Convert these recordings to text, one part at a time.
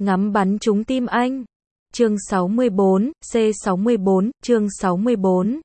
ngắm bắn trúng tim anh. Chương 64, C64, chương 64.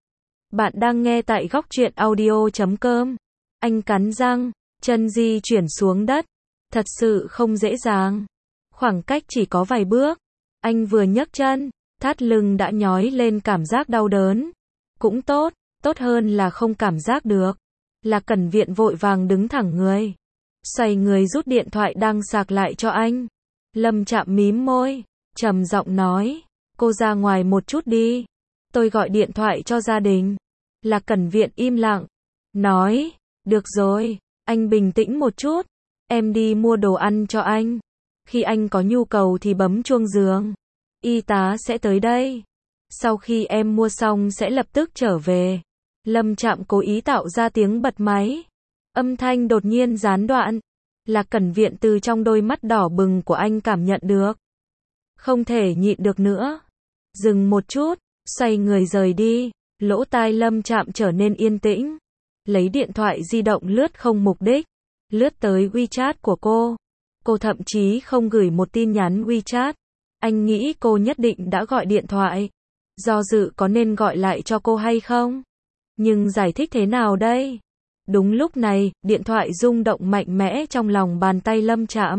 Bạn đang nghe tại góc truyện audio.com. Anh cắn răng, chân di chuyển xuống đất. Thật sự không dễ dàng. Khoảng cách chỉ có vài bước. Anh vừa nhấc chân, thắt lưng đã nhói lên cảm giác đau đớn. Cũng tốt, tốt hơn là không cảm giác được. Lạc Cẩn Viện vội vàng đứng thẳng người. Xoay người rút điện thoại đang sạc lại cho anh. Lâm Trạm mím môi, trầm giọng nói, cô ra ngoài một chút đi. Tôi gọi điện thoại cho gia đình. Lạc Cẩn Viện im lặng, nói, được rồi, anh bình tĩnh một chút. Em đi mua đồ ăn cho anh. Khi anh có nhu cầu thì bấm chuông giường. Y tá sẽ tới đây. Sau khi em mua xong sẽ lập tức trở về. Lâm Trạm cố ý tạo ra tiếng bật máy. Âm thanh đột nhiên gián đoạn. Lạc Cẩn Viện từ trong đôi mắt đỏ bừng của anh cảm nhận được. Không thể nhịn được nữa. Dừng một chút, xoay người rời đi. Lỗ tai Lâm Trạm trở nên yên tĩnh. Lấy điện thoại di động lướt không mục đích. Lướt tới WeChat của cô. Cô thậm chí không gửi một tin nhắn WeChat. Anh nghĩ cô nhất định đã gọi điện thoại. Do dự có nên gọi lại cho cô hay không? Nhưng giải thích thế nào đây? Đúng lúc này, điện thoại rung động mạnh mẽ trong lòng bàn tay Lâm Trạm.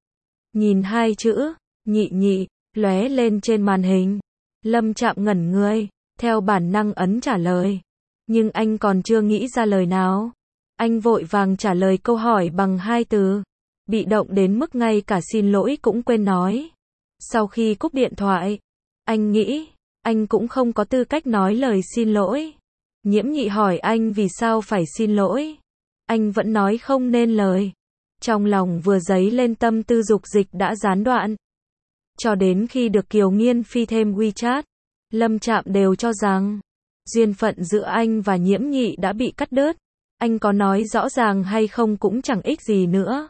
Nhìn hai chữ, nhị nhị, lóe lên trên màn hình. Lâm Trạm ngẩn người, theo bản năng ấn trả lời. Nhưng anh còn chưa nghĩ ra lời nào. Anh vội vàng trả lời câu hỏi bằng hai từ. Bị động đến mức ngay cả xin lỗi cũng quên nói. Sau khi cúp điện thoại, anh nghĩ, anh cũng không có tư cách nói lời xin lỗi. Nhiễm Nhị hỏi anh vì sao phải xin lỗi. Anh vẫn nói không nên lời. Trong lòng vừa dấy lên tâm tư dục dịch đã gián đoạn. Cho đến khi được Kiều Nghiên Phi thêm WeChat, Lâm Trạm đều cho rằng duyên phận giữa anh và Nhiễm Nhị đã bị cắt đứt. Anh có nói rõ ràng hay không cũng chẳng ích gì nữa.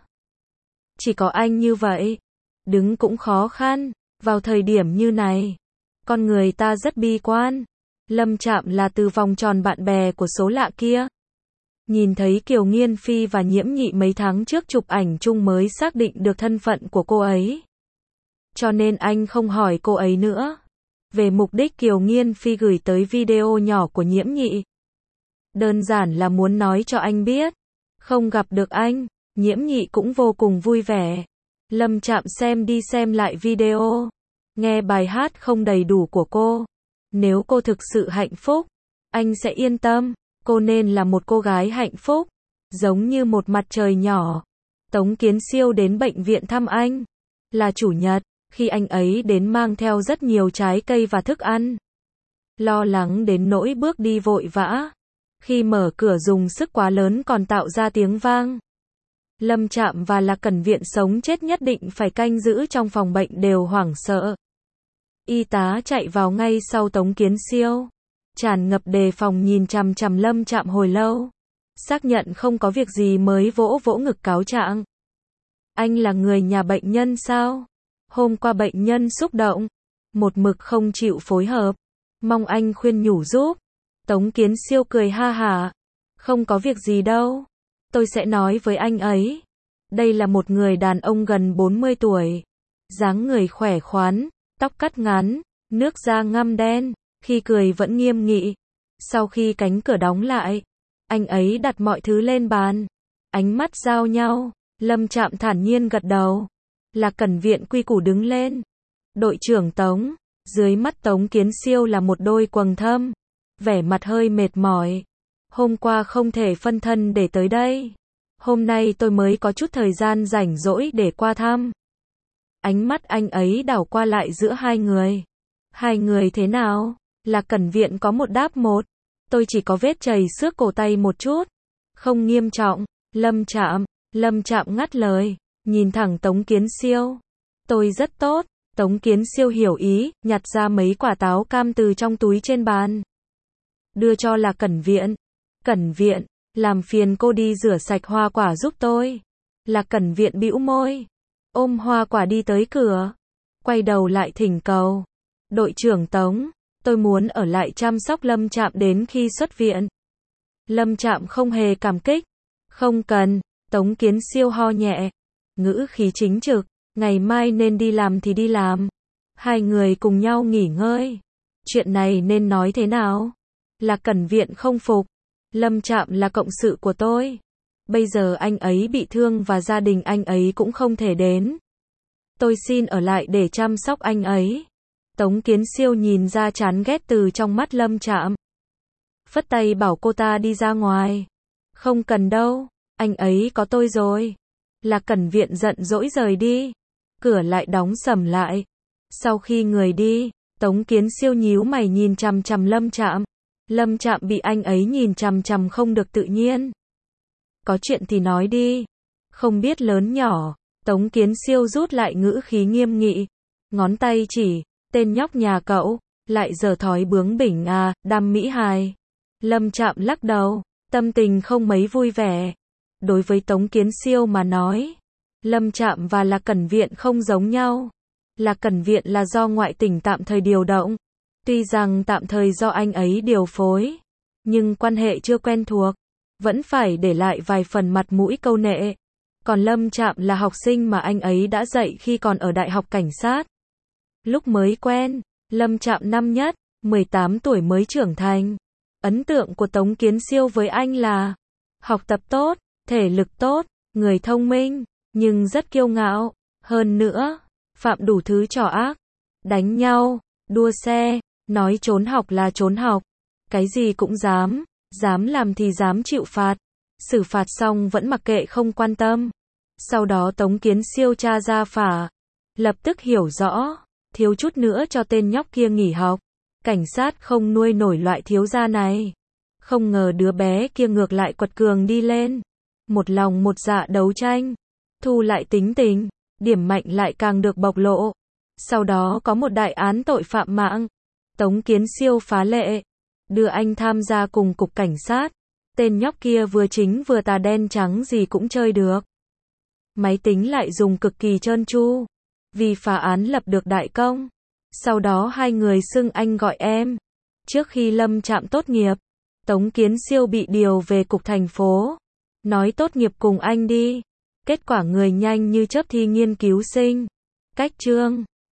Chỉ có anh như vậy. Đứng cũng khó khăn. Vào thời điểm như này, con người ta rất bi quan. Lâm Trạm là từ vòng tròn bạn bè của số lạ kia. Nhìn thấy Kiều Nghiên Phi và Nhiễm Nhị mấy tháng trước chụp ảnh chung mới xác định được thân phận của cô ấy. Cho nên anh không hỏi cô ấy nữa. Về mục đích Kiều Nghiên Phi gửi tới video nhỏ của Nhiễm Nhị. Đơn giản là muốn nói cho anh biết. Không gặp được anh, Nhiễm Nhị cũng vô cùng vui vẻ. Lâm Trạm xem đi xem lại video. Nghe bài hát không đầy đủ của cô. Nếu cô thực sự hạnh phúc, anh sẽ yên tâm. Cô nên là một cô gái hạnh phúc. Giống như một mặt trời nhỏ. Tống Kiến Siêu đến bệnh viện thăm anh. Là chủ nhật, khi anh ấy đến mang theo rất nhiều trái cây và thức ăn. Lo lắng đến nỗi bước đi vội vã. Khi mở cửa dùng sức quá lớn còn tạo ra tiếng vang. Lâm Trạm và Lạc Cẩn Viện sống chết nhất định phải canh giữ trong phòng bệnh đều hoảng sợ. Y tá chạy vào ngay sau Tống Kiến Siêu. Tràn ngập đề phòng nhìn chằm chằm Lâm Trạm hồi lâu. Xác nhận không có việc gì mới vỗ vỗ ngực cáo trạng. Anh là người nhà bệnh nhân sao? Hôm qua bệnh nhân xúc động. Một mực không chịu phối hợp. Mong anh khuyên nhủ giúp. Tống Kiến Siêu cười ha hả. Không có việc gì đâu. Tôi sẽ nói với anh ấy. Đây là một người đàn ông gần 40 tuổi. Dáng người khỏe khoắn, tóc cắt ngắn, nước da ngăm đen, khi cười vẫn nghiêm nghị. Sau khi cánh cửa đóng lại, anh ấy đặt mọi thứ lên bàn. Ánh mắt giao nhau, Lâm Trạm thản nhiên gật đầu. Lạc Cẩn Viện quy củ đứng lên. Đội trưởng Tống, dưới mắt Tống Kiến Siêu là một đôi quầng thâm. Vẻ mặt hơi mệt mỏi. Hôm qua không thể phân thân để tới đây. Hôm nay tôi mới có chút thời gian rảnh rỗi để qua thăm. Ánh mắt anh ấy đảo qua lại giữa hai người. Hai người thế nào? Lạc Cẩn Viện có một đáp một. Tôi chỉ có vết chảy xước cổ tay một chút. Không nghiêm trọng. Lâm Trạm ngắt lời. Nhìn thẳng Tống Kiến Siêu. Tôi rất tốt. Tống Kiến Siêu hiểu ý, nhặt ra mấy quả táo cam từ trong túi trên bàn. Đưa cho Lạc Cẩn Viện. Cẩn Viện, làm phiền cô đi rửa sạch hoa quả giúp tôi. Lạc Cẩn Viện bĩu môi. Ôm hoa quả đi tới cửa. Quay đầu lại thỉnh cầu. Đội trưởng Tống, tôi muốn ở lại chăm sóc Lâm Trạm đến khi xuất viện. Lâm Trạm không hề cảm kích. Không cần. Tống Kiến Siêu ho nhẹ. Ngữ khí chính trực. Ngày mai nên đi làm thì đi làm. Hai người cùng nhau nghỉ ngơi. Chuyện này nên nói thế nào? Lạc Cẩn Viện không phục. Lâm Trạm là cộng sự của tôi. Bây giờ anh ấy bị thương và gia đình anh ấy cũng không thể đến. Tôi xin ở lại để chăm sóc anh ấy. Tống Kiến Siêu nhìn ra chán ghét từ trong mắt Lâm Trạm. Phất tay bảo cô ta đi ra ngoài. Không cần đâu, anh ấy có tôi rồi. Lạc Cẩn Viện giận dỗi rời đi. Cửa lại đóng sầm lại. Sau khi người đi, Tống Kiến Siêu nhíu mày nhìn chằm chằm Lâm Trạm. Lâm Trạm bị anh ấy nhìn chằm chằm không được tự nhiên. Có chuyện thì nói đi. Không biết lớn nhỏ. Tống Kiến Siêu rút lại ngữ khí nghiêm nghị. Ngón tay chỉ, tên nhóc nhà cậu, lại giở thói bướng bỉnh à, đam mỹ hài. Lâm Trạm lắc đầu, tâm tình không mấy vui vẻ. Đối với Tống Kiến Siêu mà nói, Lâm Trạm và Lạc Cẩn Viện không giống nhau. Lạc Cẩn Viện là do ngoại tỉnh tạm thời điều động. Tuy rằng tạm thời do anh ấy điều phối, nhưng quan hệ chưa quen thuộc, vẫn phải để lại vài phần mặt mũi câu nệ. Còn Lâm Trạm là học sinh mà anh ấy đã dạy khi còn ở Đại học Cảnh sát. Lúc mới quen, Lâm Trạm năm nhất, 18 tuổi mới trưởng thành. Ấn tượng của Tống Kiến Siêu với anh là học tập tốt, thể lực tốt, người thông minh, nhưng rất kiêu ngạo. Hơn nữa, phạm đủ thứ trò ác, đánh nhau, đua xe, nói trốn học là trốn học. Cái gì cũng dám làm thì dám chịu phạt. Xử phạt xong vẫn mặc kệ không quan tâm. Sau đó Tống Kiến Siêu tra ra phả. Lập tức hiểu rõ, thiếu chút nữa cho tên nhóc kia nghỉ học. Cảnh sát không nuôi nổi loại thiếu gia này. Không ngờ đứa bé kia ngược lại quật cường đi lên. Một lòng một dạ đấu tranh. Thu lại tính tình, điểm mạnh lại càng được bộc lộ. Sau đó có một đại án tội phạm mạng. Tống Kiến Siêu phá lệ, đưa anh tham gia cùng cục cảnh sát. Tên nhóc kia vừa chính vừa tà đen trắng gì cũng chơi được. Máy tính lại dùng cực kỳ trơn tru. Vì phá án lập được đại công. Sau đó hai người xưng anh gọi em. Trước khi Lâm Trạm tốt nghiệp, Tống Kiến Siêu bị điều về cục thành phố. Nói tốt nghiệp cùng anh đi. Kết quả người nhanh như chớp thi nghiên cứu sinh. Cách chương